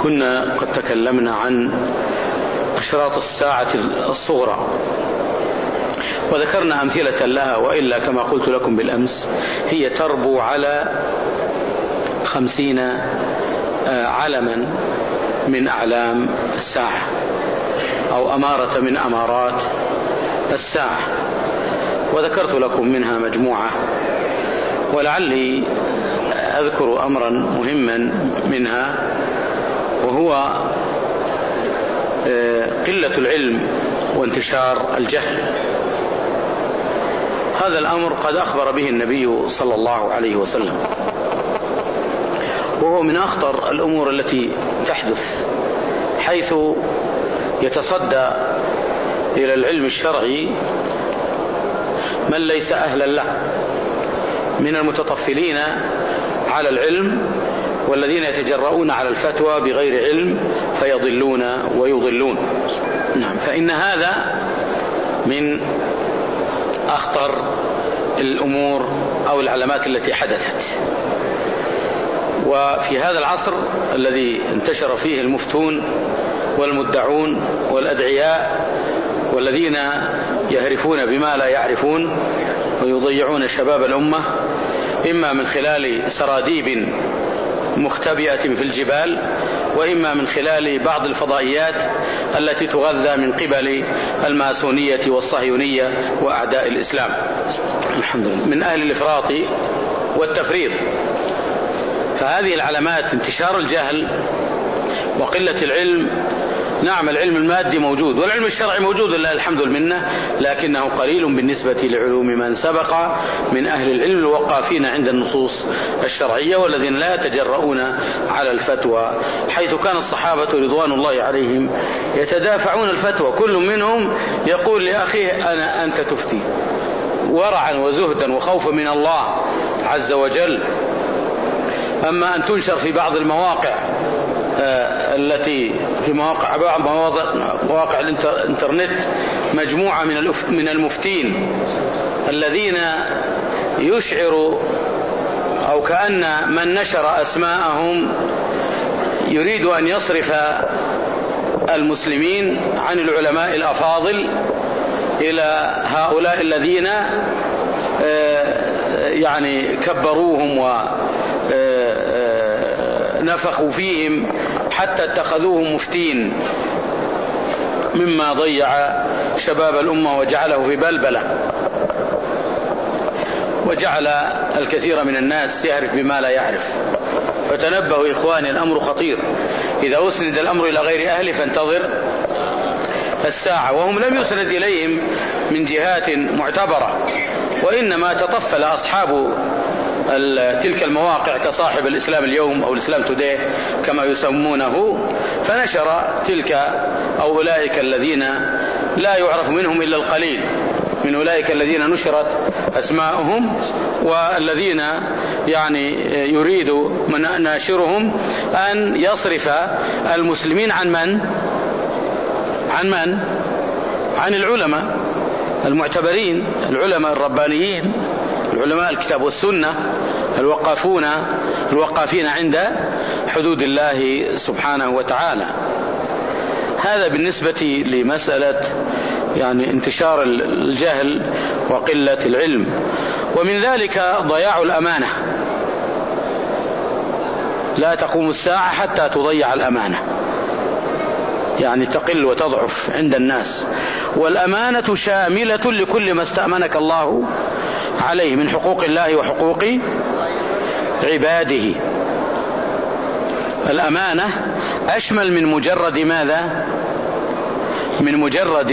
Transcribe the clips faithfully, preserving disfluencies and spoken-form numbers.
كنا قد تكلمنا عن أشراط الساعة الصغرى وذكرنا أمثلة لها، وإلا كما قلت لكم بالأمس هي تربو على خمسين علما من أعلام الساعة أو أمارة من أمارات الساعة، وذكرت لكم منها مجموعة، ولعلي أذكر أمرا مهما منها، وهو قلة العلم وانتشار الجهل. هذا الأمر قد أخبر به النبي صلى الله عليه وسلم، وهو من أخطر الأمور التي تحدث، حيث يتصدى إلى العلم الشرعي من ليس أهلا له من المتطفلين على العلم، والذين يتجرؤون على الفتوى بغير علم فيضلون ويضلون. نعم، فإن هذا من أخطر الأمور أو العلامات التي حدثت. وفي هذا العصر الذي انتشر فيه المفتون والمدعون والأدعياء والذين يهرفون بما لا يعرفون ويضيعون شباب الأمة، إما من خلال سراديب مختبئة في الجبال، وإما من خلال بعض الفضائيات التي تغذى من قبل الماسونية والصهيونية وأعداء الإسلام، الحمد لله، من أهل الإفراط والتفريط. فهذه العلامات انتشار الجهل وقلة العلم. نعم، العلم المادي موجود والعلم الشرعي موجود لله الحمد والمنة، لكنه قليل بالنسبة لعلوم من سبق من أهل العلم الوقافين عند النصوص الشرعية، والذين لا يتجرؤون على الفتوى، حيث كان الصحابة رضوان الله عليهم يتدافعون الفتوى، كل منهم يقول لأخيه أنا أنت تفتي، ورعا وزهدا وخوفا من الله عز وجل. أما أن تنشر في بعض المواقع التي في مواقع بعض مواقع الانترنت مجموعة من المفتين الذين يشعر أو كأن من نشر أسماءهم يريد أن يصرف المسلمين عن العلماء الأفاضل إلى هؤلاء الذين يعني كبروهم ونفخوا فيهم حتى اتخذوهم مفتين، مما ضيع شباب الأمة وجعله في بلبلة، وجعل الكثير من الناس يعرف بما لا يعرف. فتنبهوا إخواني، الأمر خطير، إذا أسند الأمر إلى غير أهله فانتظر الساعة. وهم لم يسند إليهم من جهات معتبرة، وإنما تطفل أصحاب تلك المواقع كصاحب الإسلام اليوم أو الإسلام توداي كما يسمونه، فنشر تلك أو أولئك الذين لا يعرف منهم إلا القليل من أولئك الذين نشرت أسماءهم، والذين يعني يريد من ناشرهم أن يصرف المسلمين عن من؟ عن من؟ عن العلماء المعتبرين، العلماء الربانيين، العلماء الكتاب والسنة الوقافون الوقافين عند حدود الله سبحانه وتعالى. هذا بالنسبة لمسألة يعني انتشار الجهل وقلة العلم. ومن ذلك ضياع الأمانة، لا تقوم الساعة حتى تضيع الأمانة، يعني تقل وتضعف عند الناس. والأمانة شاملة لكل ما استأمنك الله عليه من حقوق الله وحقوق عباده. الأمانة أشمل من مجرد ماذا؟ من مجرد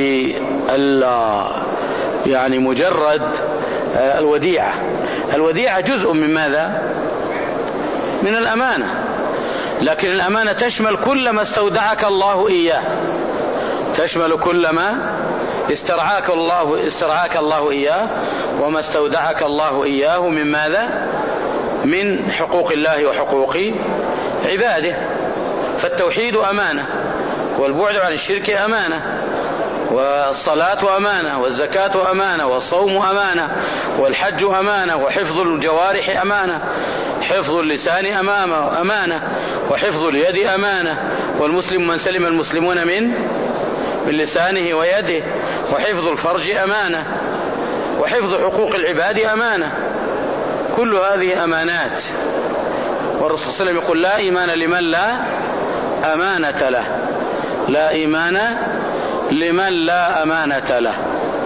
يعني مجرد الوديعة. الوديعة جزء من ماذا؟ من الأمانة، لكن الأمانة تشمل كل ما استودعك الله إياه، تشمل كل ما استرعاك الله استرعاك الله إياه وما استودعك الله إياه من ماذا؟ من حقوق الله وحقوق عباده. فالتوحيد أمانة، والبعد عن الشرك أمانة، والصلاة أمانة، والزكاة أمانة، والصوم أمانة، والحج أمانة، وحفظ الجوارح أمانة، حفظ اللسان أمانة، وحفظ اليد أمانة، والمسلم من سلم المسلمون من من لسانه ويده، وحفظ الفرج أمانة، وحفظ حقوق العباد أمانة. كل هذه أمانات، والرسول صلى الله عليه وسلم يقول لا إيمان لمن لا أمانة له، لا إيمان لمن لا أمانة له.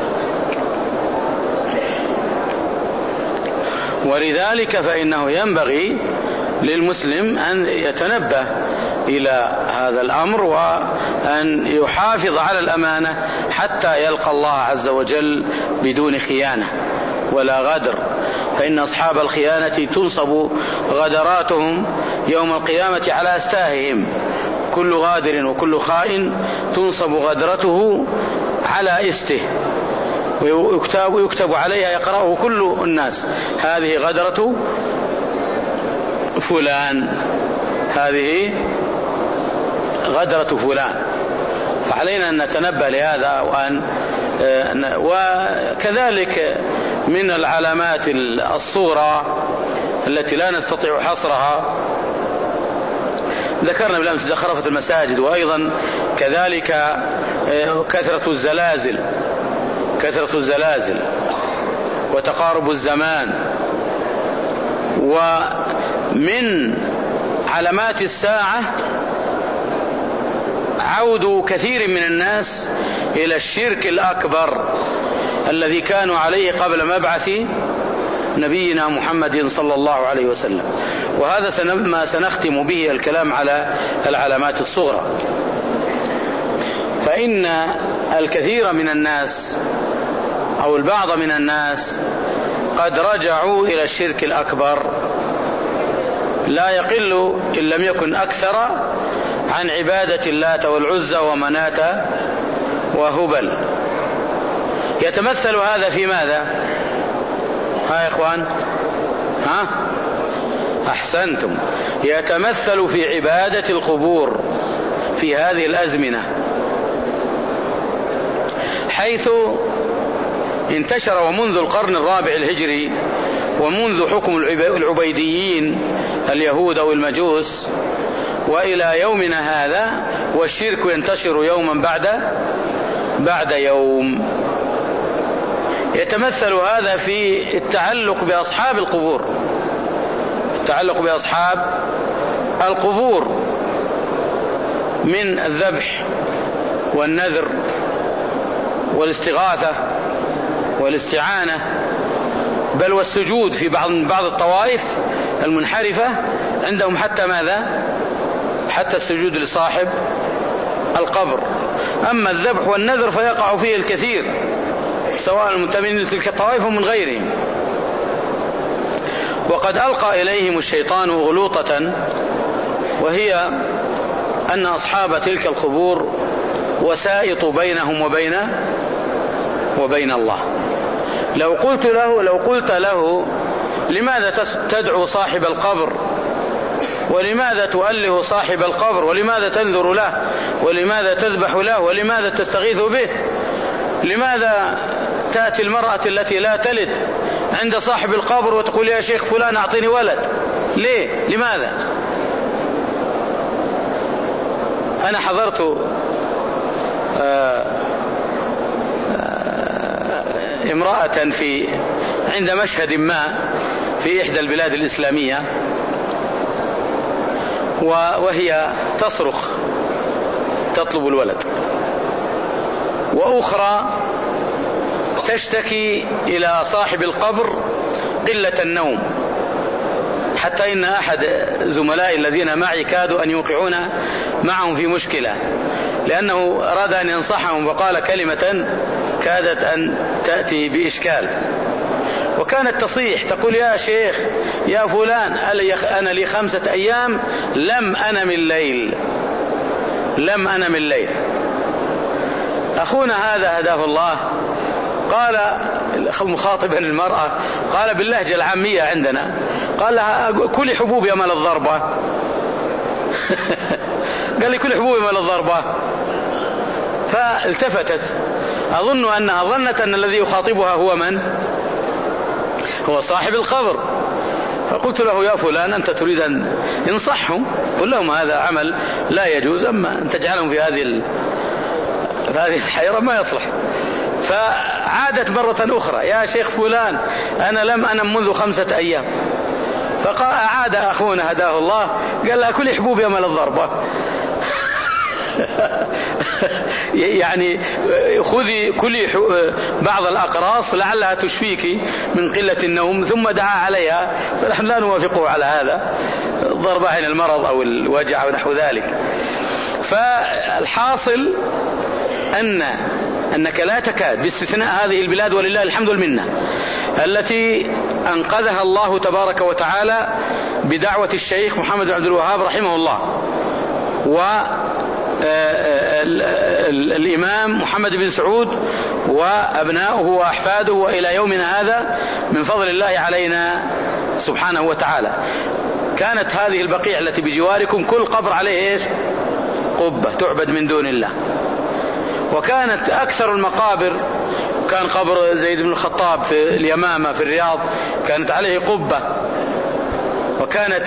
ولذلك فإنه ينبغي للمسلم أن يتنبه إلى هذا الأمر، وأن يحافظ على الأمانة حتى يلقى الله عز وجل بدون خيانة ولا غدر، فإن أصحاب الخيانة تنصب غدراتهم يوم القيامة على أستاههم. كل غادر وكل خائن تنصب غدرته على استه، ويكتب, ويكتب عليها يقرأه كل الناس، هذه غدرة فلان، هذه غدرة فلان. فعلينا أن نتنبه لهذا. وأن وكذلك من العلامات الصغرى التي لا نستطيع حصرها ذكرنا بالأمس زخرفة المساجد، وأيضا كذلك كثرة الزلازل كثرة الزلازل وتقارب الزمان. ومن علامات الساعة عود كثير من الناس إلى الشرك الأكبر الذي كانوا عليه قبل مبعث نبينا محمد صلى الله عليه وسلم. وهذا ما سنختم به الكلام على العلامات الصغرى. فإن الكثير من الناس أو البعض من الناس قد رجعوا إلى الشرك الأكبر، لا يقل إن لم يكن أكثر عن عبادة اللات والعزى ومناة وهبل. يتمثل هذا في ماذا؟ ها يا إخوان، ها أحسنتم، يتمثل في عبادة القبور في هذه الأزمنة، حيث انتشر ومنذ القرن الرابع الهجري ومنذ حكم العبيديين اليهود أو المجوس وإلى يومنا هذا، والشرك ينتشر يوما بعد بعد يوم. يتمثل هذا في التعلق بأصحاب القبور، التعلق بأصحاب القبور من الذبح والنذر والاستغاثة والاستعانة، بل والسجود في بعض بعض الطوائف المنحرفة عندهم حتى ماذا؟ حتى السجود لصاحب القبر. أما الذبح والنذر فيقع فيه الكثير، سواء المنتمين لتلك الطوائف ومن غيرهم. وقد ألقى إليهم الشيطان غلوطة، وهي أن أصحاب تلك القبور وسائط بينهم وبين وبين الله. لو قلت له لو قلت له لماذا تدعو صاحب القبر، ولماذا تؤله صاحب القبر، ولماذا تنذر له، ولماذا تذبح له، ولماذا تستغيث به، لماذا تأتي المرأة التي لا تلد عند صاحب القبر وتقول يا شيخ فلان أعطيني ولد، ليه؟ لماذا؟ أنا حضرت آآ آآ امرأة في عند مشهد ما في إحدى البلاد الإسلامية، وهي تصرخ تطلب الولد، وأخرى تشتكي إلى صاحب القبر قلة النوم، حتى إن أحد زملائي الذين معي كادوا أن يوقعون معهم في مشكلة، لأنه أراد أن ينصحهم وقال كلمة كادت أن تأتي بإشكال، وكانت تصيح تقول يا شيخ يا فلان أنا لي خمسة أيام لم أنم الليل لم أنم الليل. أخونا هذا هداه الله قال مخاطبا المرأة، قال باللهجة العامية عندنا، قال لها كلي حبوب يا مال الضربة قال لي كلي حبوب يا مال الضربة. فالتفتت، أظن أنها ظنت أن الذي يخاطبها هو من؟ هو صاحب القبر. فقلت له يا فلان أنت تريد أن انصحهم قل لهم هذا عمل لا يجوز، أما أن تجعلهم في هذه في هذه الحيرة ما يصلح. فعادت مرة أخرى: يا شيخ فلان أنا لم أنم منذ خمسة أيام. فأعاد أخونا هداه الله قال لها: كل حبوب يمل الضربة. يعني خذي كل بعض الأقراص لعلها تشفيك من قلة النوم. ثم دعا عليها، فنحن لا نوافقه على هذا، ضرب عين المرض أو الوجع ونحو ذلك. فالحاصل أن أنك لا تكاد، باستثناء هذه البلاد ولله الحمد والمنة التي أنقذها الله تبارك وتعالى بدعوة الشيخ محمد بن عبد الوهاب رحمه الله، والإمام محمد بن سعود وأبناؤه وأحفاده وإلى يومنا هذا من فضل الله علينا سبحانه وتعالى. كانت هذه البقيع التي بجواركم كل قبر عليه إيش؟ قبة تعبد من دون الله. وكانت أكثر المقابر، كان قبر زيد بن الخطاب في اليمامة في الرياض كانت عليه قبة. وكانت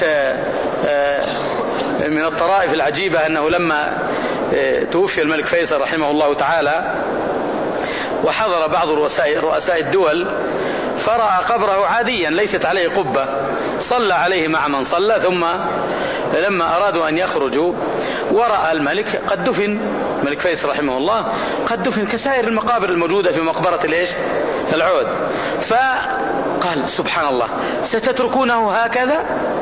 من الطرائف العجيبة أنه لما توفي الملك فيصل رحمه الله تعالى وحضر بعض رؤساء الدول فرأى قبره عاديا ليست عليه قبة، صلى عليه مع من صلى، ثم لما أرادوا أن يخرجوا ورأى الملك قد دفن، الملك فيصل رحمه الله قد دفن كسائر المقابر الموجودة في مقبرة الإيش؟ العود. فقال: سبحان الله، ستتركونه هكذا؟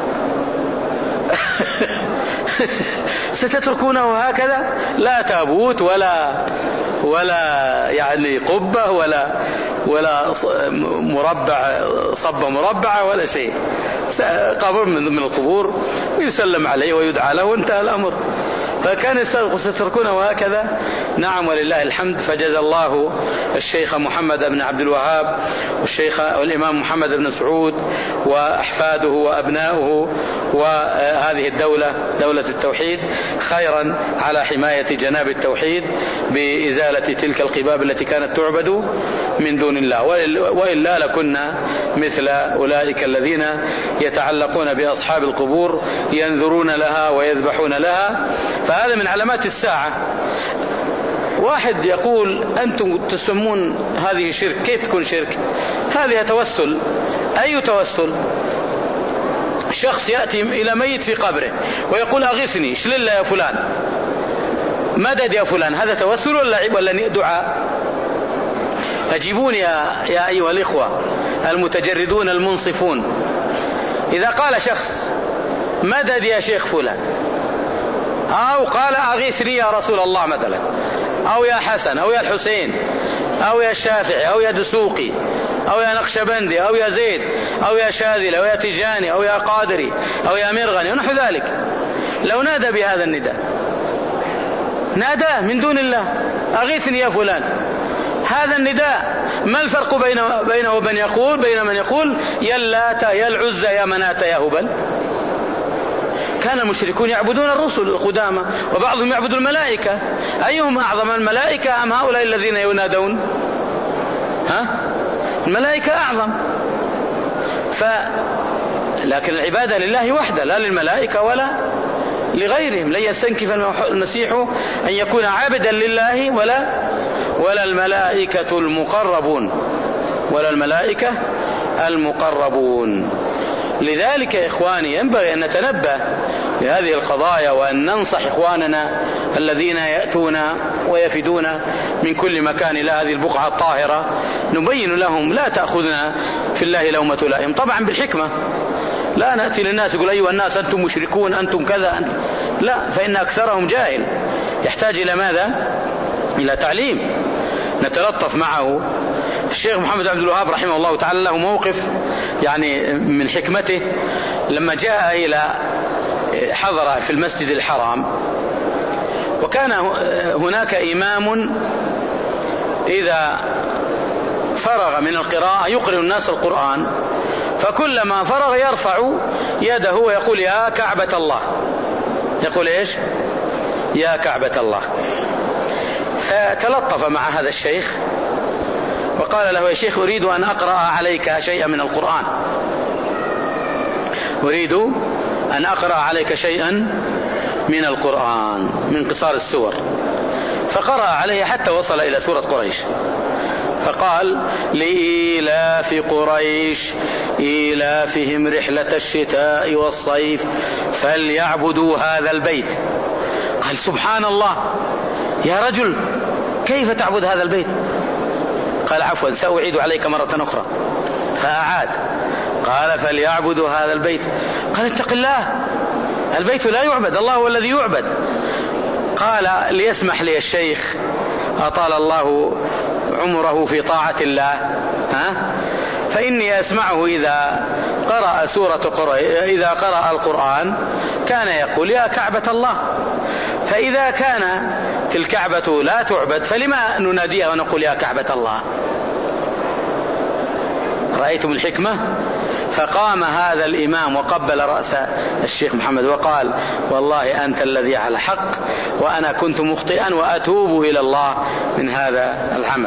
ستتركونه هكذا؟ لا تابوت ولا ولا يعني قبة ولا ولا مربع صبة مربعة ولا شيء، قبر من القبور ويسلم عليه ويدعى له وانتهى الأمر. فكان ستتركونه هكذا. نعم ولله الحمد. فجزى الله الشيخ محمد بن عبد الوهاب والشيخ والإمام محمد بن سعود وأحفاده وأبناؤه وهذه الدولة دولة التوحيد خيرا على حماية جناب التوحيد بإزالة تلك القباب التي كانت تعبد من دون الله، وإلا لكنا مثل أولئك الذين يتعلقون بأصحاب القبور ينذرون لها ويذبحون لها. فهذا من علامات الساعة. واحد يقول: أنتم تسمون هذه شرك، كيف تكون شرك؟ هذه توسل. أي توسل؟ شخص يأتي إلى ميت في قبره ويقول: أغثني، اشلل يا فلان، مدد يا فلان. هذا توسل ولا ولا دعاء؟ أجيبون يا يا أيها الإخوة المتجردون المنصفون. إذا قال شخص: مدد يا شيخ فلان، أو قال: أغيثني يا رسول الله مثلا، أو يا حسن، أو يا الحسين، أو يا الشافعي، أو يا دسوقي، أو يا نقشبندي، أو يا زيد، أو يا شاذلي، أو يا تجاني، أو يا قادري، أو يا مرغني ونحو ذلك، لو نادى بهذا النداء، نادى من دون الله: أغيثني يا فلان، هذا النداء ما الفرق بينه بينه وبين يقول بين من يقول: يا اللات يا العزى يا منات يا هبل؟ كان المشركون يعبدون الرسل القدامى، وبعضهم يعبد الملائكة. أيهم أعظم، الملائكة أم هؤلاء الذين ينادون؟ ها؟ الملائكة أعظم. ف لكن العبادة لله وحده، لا للملائكة ولا لغيرهم. لن يستنكف المسيح أن يكون عابدا لله ولا ولا الملائكة المقربون ولا الملائكة المقربون. لذلك يا إخواني ينبغي أن نتنبه لهذه القضايا، وأن ننصح إخواننا الذين يأتون ويفدون من كل مكان إلى هذه البقعة الطاهرة، نبين لهم: لا تأخذنا في الله لومة لائم. طبعا بالحكمة، لا نأتي للناس يقول: أيها الناس أنتم مشركون، أنتم كذا، أنتم لا، فإن أكثرهم جاهل يحتاج إلى ماذا؟ إلى تعليم. نتلطف معه. الشيخ محمد عبد الوهاب رحمه الله تعالى له موقف يعني من حكمته، لما جاء إلى حضر في المسجد الحرام، وكان هناك إمام إذا فرغ من القراءة يقرأ الناس القرآن، فكلما فرغ يرفع يده ويقول: يا كعبة الله. يقول إيش؟ يا كعبة الله. فتلطف مع هذا الشيخ وقال له: يا شيخ، أريد أن أقرأ عليك شيئا من القرآن، أريد أن أقرأ عليك شيئا من القرآن من قصار السور. فقرأ عليه حتى وصل إلى سورة قريش، فقال: لإيلاف قريش إيلافهم رحلة الشتاء والصيف فليعبدوا هذا البيت. قال: سبحان الله يا رجل، كيف تعبد هذا البيت؟ قال: عفوا سأعيد عليك مرة أخرى. فأعاد، قال: فليعبدوا هذا البيت. قال: اتق الله، البيت لا يعبد، الله هو الذي يعبد. قال: ليسمح لي الشيخ أطال الله عمره في طاعة الله، ها؟ فإني أسمعه إذا قرأ سورة قريش إذا قرأ القرآن كان يقول: يا كعبة الله. فإذا كان الكعبة لا تعبد فلما نناديها ونقول يا كعبة الله؟ رأيتم الحكمة؟ فقام هذا الإمام وقبل رأس الشيخ محمد وقال: والله أنت الذي على حق، وأنا كنت مخطئا وأتوب إلى الله من هذا العمل.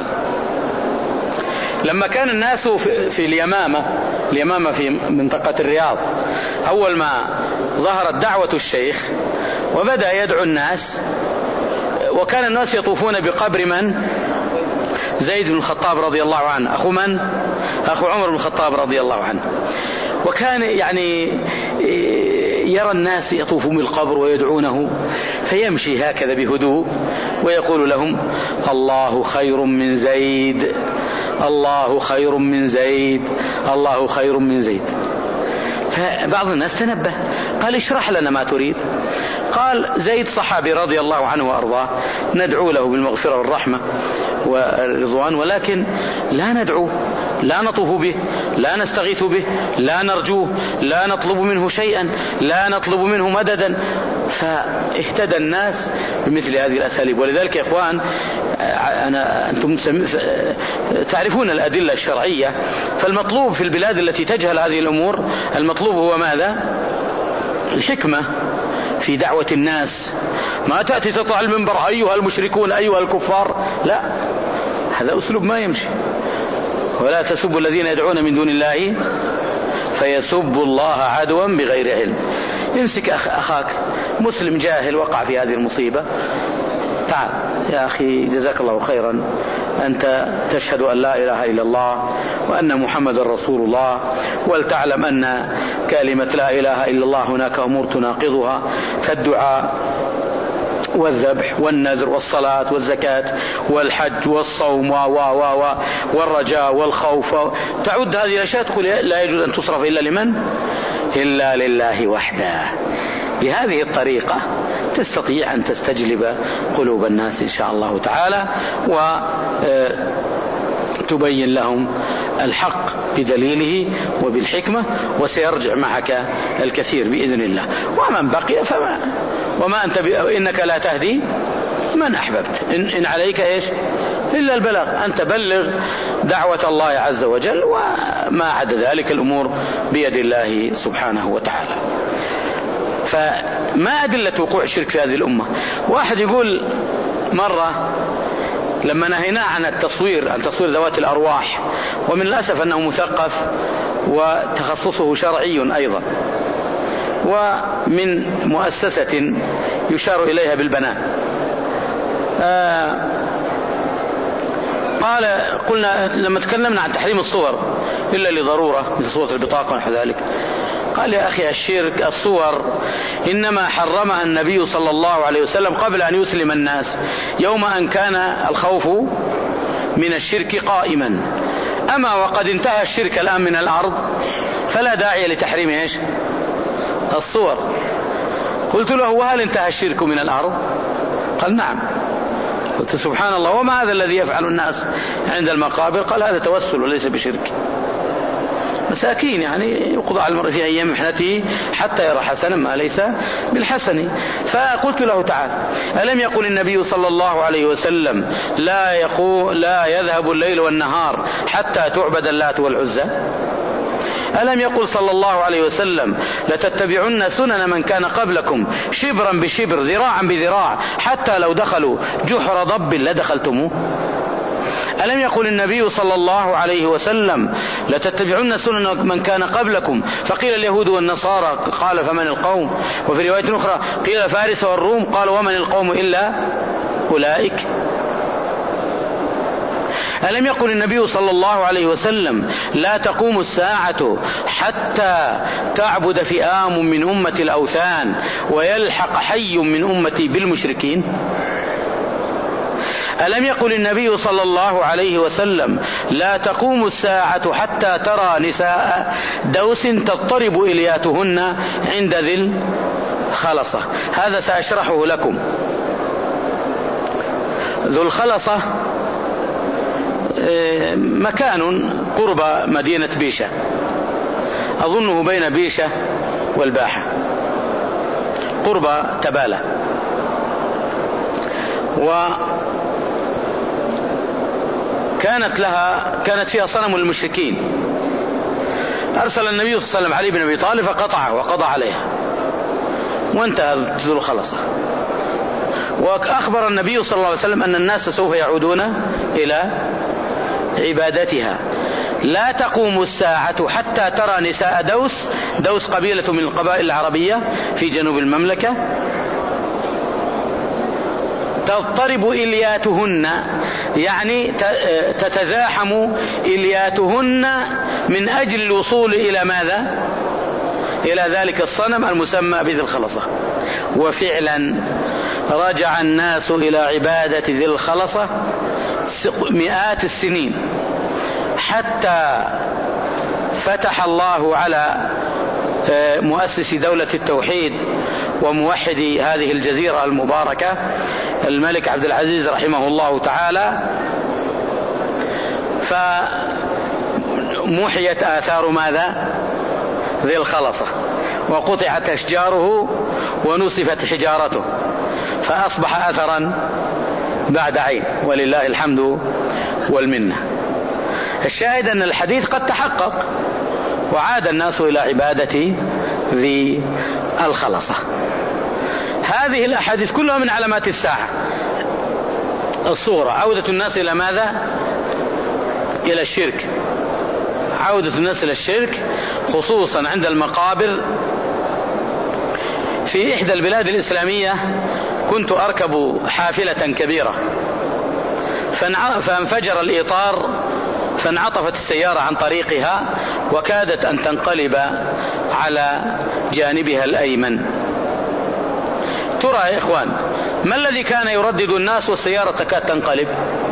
لما كان الناس في اليمامة اليمامة في منطقة الرياض، أول ما ظهرت دعوة الشيخ وبدأ يدعو الناس، وكان الناس يطوفون بقبر من؟ زيد بن الخطاب رضي الله عنه، أخو من؟ أخو عمر بن الخطاب رضي الله عنه. وكان يعني يرى الناس يطوفون بالقبر ويدعونه، فيمشي هكذا بهدوء ويقول لهم: الله خير من زيد، الله خير من زيد، الله خير من زيد. فبعض الناس تنبه، قال: اشرح لنا ما تريد. قال: زيد صحابي رضي الله عنه وأرضاه، ندعو له بالمغفرة والرحمة والرضوان، ولكن لا ندعوه، لا نطوف به، لا نستغيث به، لا نرجوه، لا نطلب منه شيئا، لا نطلب منه مددا. فاهتدى الناس بمثل هذه الأساليب. ولذلك يا إخوان، أنا أنتم تعرفون الأدلة الشرعية، فالمطلوب في البلاد التي تجهل هذه الأمور المطلوب هو ماذا؟ الحكمة في دعوة الناس. ما تأتي تطلع المنبر: أيها المشركون، أيها الكفار. لا، هذا أسلوب ما يمشي. ولا تسبوا الذين يدعون من دون الله فيسبوا الله عدوا بغير علم. امسك أخاك مسلم جاهل وقع في هذه المصيبة، تعال يا أخي جزاك الله خيرا، أنت تشهد أن لا إله إلا الله وأن محمد رسول الله، ولتعلم أن كلمة لا إله إلا الله هناك أمور تناقضها، كالدعاء والذبح والنذر والصلاة والزكاة والحج والصوم و و و والرجاء والخوف. تعد هذه الأشياء تقول لا يجوز أن تصرف إلا لمن؟ إلا لله وحده. بهذه الطريقة تستطيع أن تستجلب قلوب الناس إن شاء الله تعالى، وتبين لهم الحق بدليله وبالحكمة، وسيرجع معك الكثير بإذن الله. ومن بقي فما وما أنت ب... إنك لا تهدي من أحببت، إن, إن عليك إيش إلا البلاغ، أن تبلغ دعوة الله عز وجل، وما عدا ذلك الأمور بيد الله سبحانه وتعالى. فما أدلة وقوع الشرك في هذه الأمة؟ واحد يقول مرة لما نهينا عن التصوير عن تصوير ذوات الأرواح، ومن الأسف أنه مثقف وتخصصه شرعي أيضا، ومن مؤسسة يشار إليها بالبنان، آه قال قلنا لما تكلمنا عن تحريم الصور إلا لضرورة مثل صورة البطاقة ونحو ذلك، قال: يا أخي الشرك الصور إنما حرمها النبي صلى الله عليه وسلم قبل أن يسلم الناس، يوم أن كان الخوف من الشرك قائما. أما وقد انتهى الشرك الآن من الأرض فلا داعي لتحريم إيش الصور. قلت له: وهل انتهى الشرك من الأرض؟ قال: نعم. قلت: سبحان الله، وما هذا الذي يفعل الناس عند المقابر؟ قال: هذا توسل وليس بشرك. مساكين يعني يقضى على المرء في أيام محنته حتى يرى حسنا ما ليس بالحسن. فقلت له: تعال، ألم يقل النبي صلى الله عليه وسلم لا يقول لا يذهب الليل والنهار حتى تعبد اللات والعزى؟ ألم يقل صلى الله عليه وسلم لتتبعن سنن من كان قبلكم شبرا بشبر ذراعا بذراع حتى لو دخلوا جحر ضب لدخلتموه؟ ألم يقل النبي صلى الله عليه وسلم لتتبعن سنن من كان قبلكم؟ فقيل اليهود والنصارى، قال فمن القوم؟ وفي رواية أخرى قيل فارس والروم، قال ومن القوم إلا أولئك. ألم يقل النبي صلى الله عليه وسلم لا تقوم الساعة حتى تعبد فئام من أمة الأوثان ويلحق حي من أمتي بالمشركين؟ ألم يقل النبي صلى الله عليه وسلم لا تقوم الساعة حتى ترى نساء دوس تضطرب إلياتهن عند ذي الخلصة؟ هذا سأشرحه لكم. ذو الخلصة مكان قرب مدينة بيشة، أظنه بين بيشة والباحة، قرب تبالة. وكانت لها كانت فيها صنم المشركين، أرسل النبي صلى الله عليه وسلم علي بن أبي طالب فقطعه وقضى عليها وانتهى ذو الخلصة. وأخبر النبي صلى الله عليه وسلم أن الناس سوف يعودون إلى عبادتها. لا تقوم الساعة حتى ترى نساء دوس، دوس قبيلة من القبائل العربية في جنوب المملكة، تضطرب إلياتهن، يعني تتزاحم إلياتهن من أجل الوصول إلى ماذا؟ إلى ذلك الصنم المسمى بذي الخلصة. وفعلا رجع الناس إلى عبادة ذي الخلصة مئات السنين، حتى فتح الله على مؤسس دولة التوحيد وموحد هذه الجزيرة المباركة الملك عبد العزيز رحمه الله تعالى، فمحيت آثار ماذا؟ ذي الخلصة، وقطعت أشجاره ونصفت حجارته، فأصبح أثرا بعد عين، ولله الحمد والمنة. الشاهد أن الحديث قد تحقق وعاد الناس إلى عبادة ذي الخلصة. هذه الأحاديث كلها من علامات الساعة الصغرى، عودة الناس إلى ماذا؟ إلى الشرك، عودة الناس إلى الشرك خصوصا عند المقابر. في إحدى البلاد الإسلامية كنت أركب حافلة كبيرة فانفجر الإطار فانعطفت السيارة عن طريقها وكادت أن تنقلب على جانبها الأيمن. ترى يا إخوان ما الذي كان يردد الناس والسيارة تكاد تنقلب؟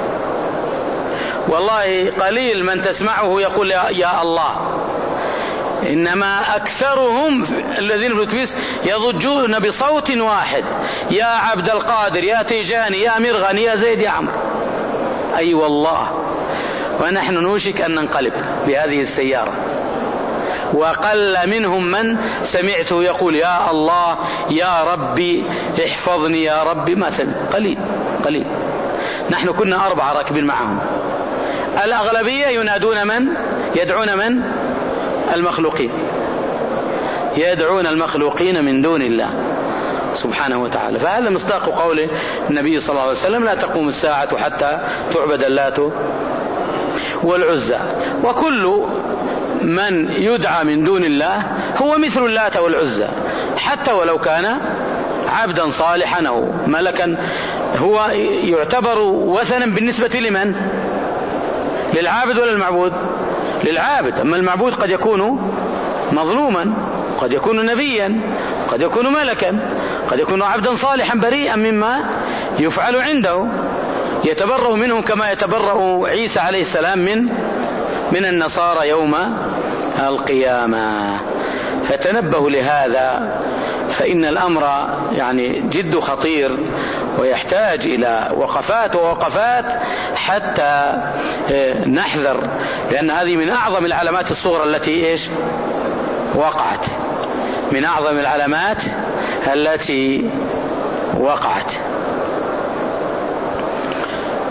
والله قليل من تسمعه يقول يا الله، إنما أكثرهم الذين في الأتوبيس يضجون بصوت واحد: يا عبد القادر، يا تيجاني، يا مرغني، يا زيد، يا عمرو. أي أيوة والله، ونحن نوشك أن ننقلب بهذه السيارة. وقل منهم من سمعته يقول يا الله يا ربي احفظني يا ربي، ما سمع، قليل قليل. نحن كنا أربعة راكبين معهم، الأغلبية ينادون من؟ يدعون من؟ المخلوقين، يدعون المخلوقين من دون الله سبحانه وتعالى. فهذا مصداق قول النبي صلى الله عليه وسلم لا تقوم الساعة حتى تعبد اللات والعزى. وكل من يدعى من دون الله هو مثل اللات والعزى، حتى ولو كان عبدا صالحا أو ملكا، هو يعتبر وثنا بالنسبة لمن؟ للعابد ولا المعبود؟ للعابد. أما المعبود قد يكون مظلوما، قد يكون نبيا، قد يكون ملكا، قد يكون عبدا صالحا بريئا مما يفعل عنده، يتبرأ منه كما يتبرأ عيسى عليه السلام من من النصارى يوم القيامة. فتنبهوا لهذا، فإن الأمر يعني جد خطير ويحتاج إلى وقفات ووقفات حتى نحذر، لأن هذه من أعظم العلامات الصغرى التي إيش وقعت، من أعظم العلامات التي وقعت.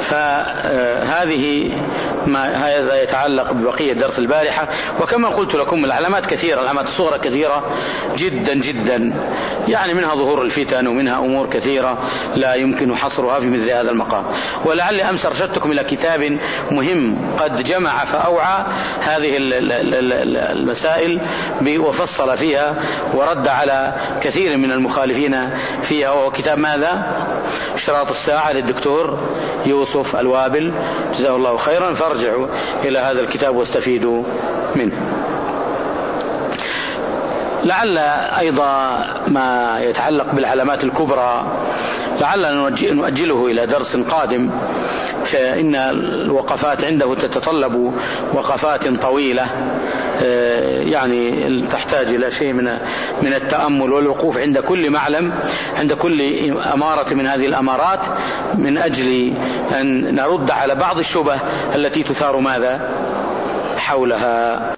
فهذه ما هذا يتعلق ببقية درس البارحة. وكما قلت لكم العلامات كثيرة، العلامات الصغرى كثيرة جدا جدا، يعني منها ظهور الفتن ومنها أمور كثيرة لا يمكن حصرها في مثل هذا المقام. ولعلي أمس أرشدتكم إلى كتاب مهم قد جمع فأوعى هذه المسائل وفصل فيها ورد على كثير من المخالفين فيها، وهو كتاب ماذا؟ إشراط الساعة للدكتور يوسف الوابل جزاه الله خيرا، فارجعوا إلى هذا الكتاب واستفيدوا منه. لعل أيضا ما يتعلق بالعلامات الكبرى لعلنا نؤجله إلى درس قادم، فإن الوقفات عنده تتطلب وقفات طويلة، يعني تحتاج إلى شيء من من التأمل والوقوف عند كل معلم، عند كل أمارة من هذه الأمارات، من أجل أن نرد على بعض الشبه التي تثار ماذا حولها.